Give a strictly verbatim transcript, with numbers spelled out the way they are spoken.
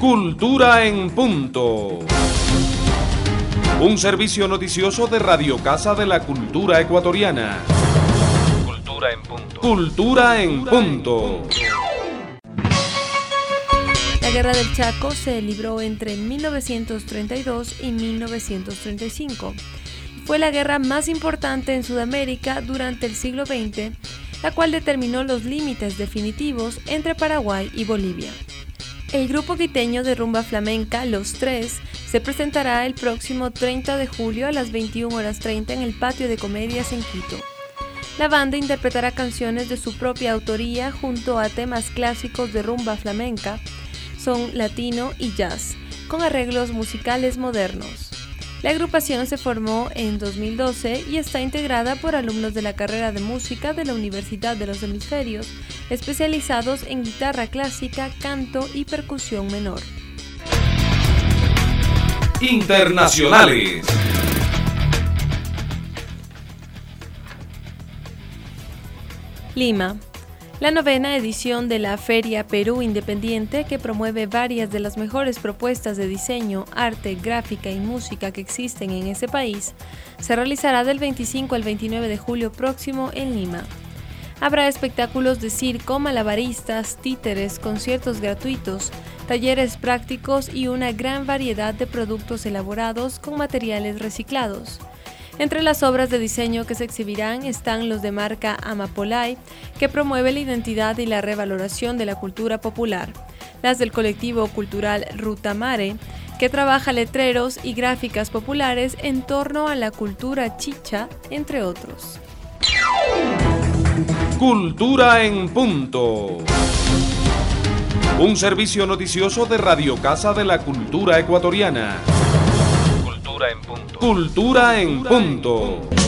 Cultura en Punto. Un servicio noticioso de Radio Casa de la Cultura Ecuatoriana. Cultura en Punto. Cultura en Punto. La Guerra del Chaco se libró entre mil novecientos treinta y dos y mil novecientos treinta y cinco. Fue la guerra más importante en Sudamérica durante el siglo veinte, la cual determinó los límites definitivos entre Paraguay y Bolivia. El grupo quiteño de rumba flamenca Los Tres se presentará el próximo treinta de julio a las veintiuna horas treinta en el Patio de Comedias en Quito. La banda interpretará canciones de su propia autoría junto a temas clásicos de rumba flamenca, son latino y jazz, con arreglos musicales modernos. La agrupación se formó en dos mil doce y está integrada por alumnos de la carrera de música de la Universidad de los Hemisferios, especializados en guitarra clásica, canto y percusión menor. Internacionales. Lima. La novena edición de la Feria Perú Independiente, que promueve varias de las mejores propuestas de diseño, arte, gráfica y música que existen en ese país, se realizará del veinticinco al veintinueve de julio próximo en Lima. Habrá espectáculos de circo, malabaristas, títeres, conciertos gratuitos, talleres prácticos y una gran variedad de productos elaborados con materiales reciclados. Entre las obras de diseño que se exhibirán están los de marca Amapolay, que promueve la identidad y la revaloración de la cultura popular, las del colectivo cultural Ruta Mare, que trabaja letreros y gráficas populares en torno a la cultura chicha, entre otros. Cultura en Punto. Un servicio noticioso de Radio Casa de la Cultura Ecuatoriana. Cultura en Punto. Cultura en Punto.